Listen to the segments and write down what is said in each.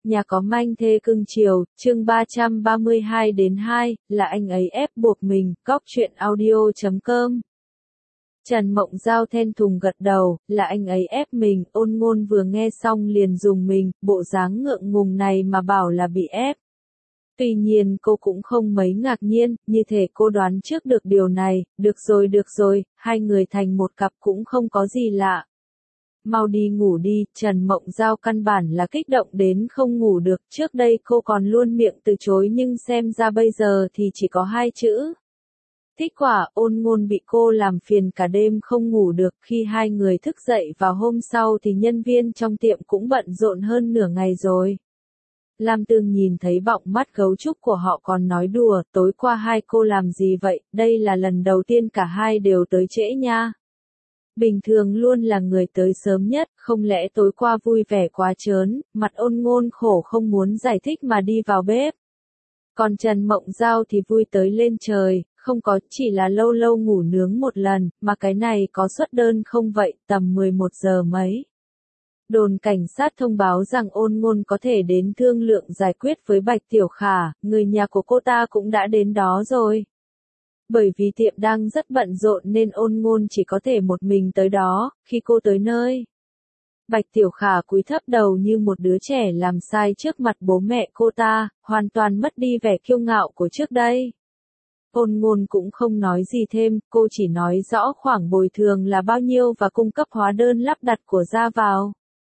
Nhà có manh thê cưng chiều, chương 332-2, là anh ấy ép buộc mình, góc truyện audio.com. Trần Mộng Giao then thùng gật đầu, là anh ấy ép mình, Ôn Ngôn vừa nghe xong liền dùng mình, bộ dáng ngượng ngùng này mà bảo là bị ép. Tuy nhiên cô cũng không mấy ngạc nhiên, như thể cô đoán trước được điều này, được rồi, hai người thành một cặp cũng không có gì lạ. Mau đi ngủ đi, Trần Mộng Giao căn bản là kích động đến không ngủ được, trước đây cô còn luôn miệng từ chối nhưng xem ra bây giờ thì chỉ có hai chữ. Kết quả, Ôn Ngôn bị cô làm phiền cả đêm không ngủ được, khi hai người thức dậy vào hôm sau thì nhân viên trong tiệm cũng bận rộn hơn nửa ngày rồi. Lam Tương nhìn thấy bọng mắt gấu trúc của họ còn nói đùa, tối qua hai cô làm gì vậy, đây là lần đầu tiên cả hai đều tới trễ nha. Bình thường luôn là người tới sớm nhất, không lẽ tối qua vui vẻ quá trớn, mặt Ôn Ngôn khổ không muốn giải thích mà đi vào bếp. Còn Trần Mộng Giao thì vui tới lên trời, không có, chỉ là lâu lâu ngủ nướng một lần, mà cái này có xuất đơn không vậy, tầm 11 giờ mấy. Đồn cảnh sát thông báo rằng Ôn Ngôn có thể đến thương lượng giải quyết với Bạch Tiểu Khả, người nhà của cô ta cũng đã đến đó rồi. Bởi vì tiệm đang rất bận rộn nên Ôn Ngôn chỉ có thể một mình tới đó, khi cô tới nơi. Bạch Tiểu Khả cúi thấp đầu như một đứa trẻ làm sai trước mặt bố mẹ cô ta, hoàn toàn mất đi vẻ kiêu ngạo của trước đây. Ôn Ngôn cũng không nói gì thêm, cô chỉ nói rõ khoản bồi thường là bao nhiêu và cung cấp hóa đơn lắp đặt của ra vào.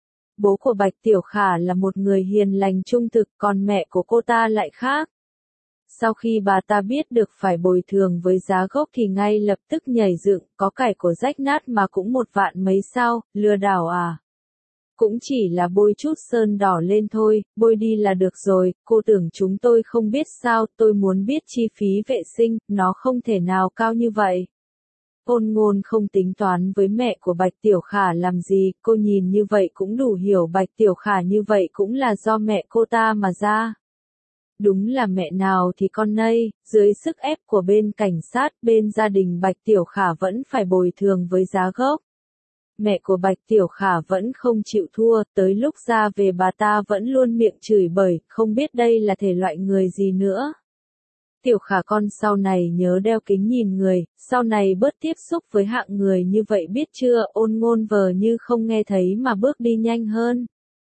Bố của Bạch Tiểu Khả là một người hiền lành trung thực, còn mẹ của cô ta lại khác. Sau khi bà ta biết được phải bồi thường với giá gốc thì ngay lập tức nhảy dựng, có cải của rách nát mà cũng 1 vạn mấy sao, lừa đảo à? Cũng chỉ là bôi chút sơn đỏ lên thôi, bôi đi là được rồi, cô tưởng chúng tôi không biết sao, tôi muốn biết chi phí vệ sinh, nó không thể nào cao như vậy. Ôn Ngôn không tính toán với mẹ của Bạch Tiểu Khả làm gì, cô nhìn như vậy cũng đủ hiểu Bạch Tiểu Khả như vậy cũng là do mẹ cô ta mà ra. Đúng là mẹ nào thì con nấy, dưới sức ép của bên cảnh sát, bên gia đình Bạch Tiểu Khả vẫn phải bồi thường với giá gốc. Mẹ của Bạch Tiểu Khả vẫn không chịu thua, tới lúc ra về bà ta vẫn luôn miệng chửi bới, không biết đây là thể loại người gì nữa. Tiểu Khả con sau này nhớ đeo kính nhìn người, sau này bớt tiếp xúc với hạng người như vậy biết chưa, Ôn Ngôn vờ như không nghe thấy mà bước đi nhanh hơn.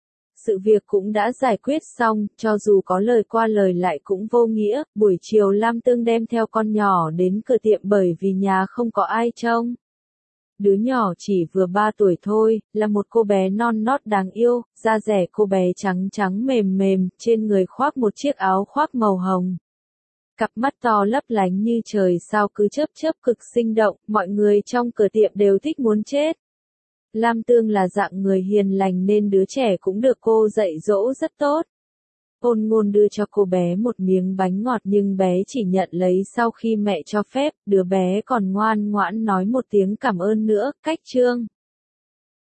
Sự việc cũng đã giải quyết xong, cho dù có lời qua lời lại cũng vô nghĩa, buổi chiều Lam Tương đem theo con nhỏ đến cửa tiệm bởi vì nhà không có ai trông. Đứa nhỏ chỉ vừa 3 tuổi thôi, là một cô bé non nót đáng yêu, da dẻ cô bé trắng trắng mềm mềm, trên người khoác một chiếc áo khoác màu hồng. Cặp mắt to lấp lánh như trời sao cứ chớp chớp cực sinh động, mọi người trong cửa tiệm đều thích muốn chết. Lam Tương là dạng người hiền lành nên đứa trẻ cũng được cô dạy dỗ rất tốt. Ôn Ngôn đưa cho cô bé một miếng bánh ngọt nhưng bé chỉ nhận lấy sau khi mẹ cho phép, đứa bé còn ngoan ngoãn nói một tiếng cảm ơn nữa, cách chương.